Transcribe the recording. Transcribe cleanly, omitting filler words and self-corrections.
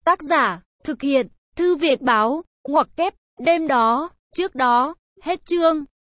Tác giả, thực hiện, Thư viện báo, ngoặc kép, đêm đó, trước đó, hết chương.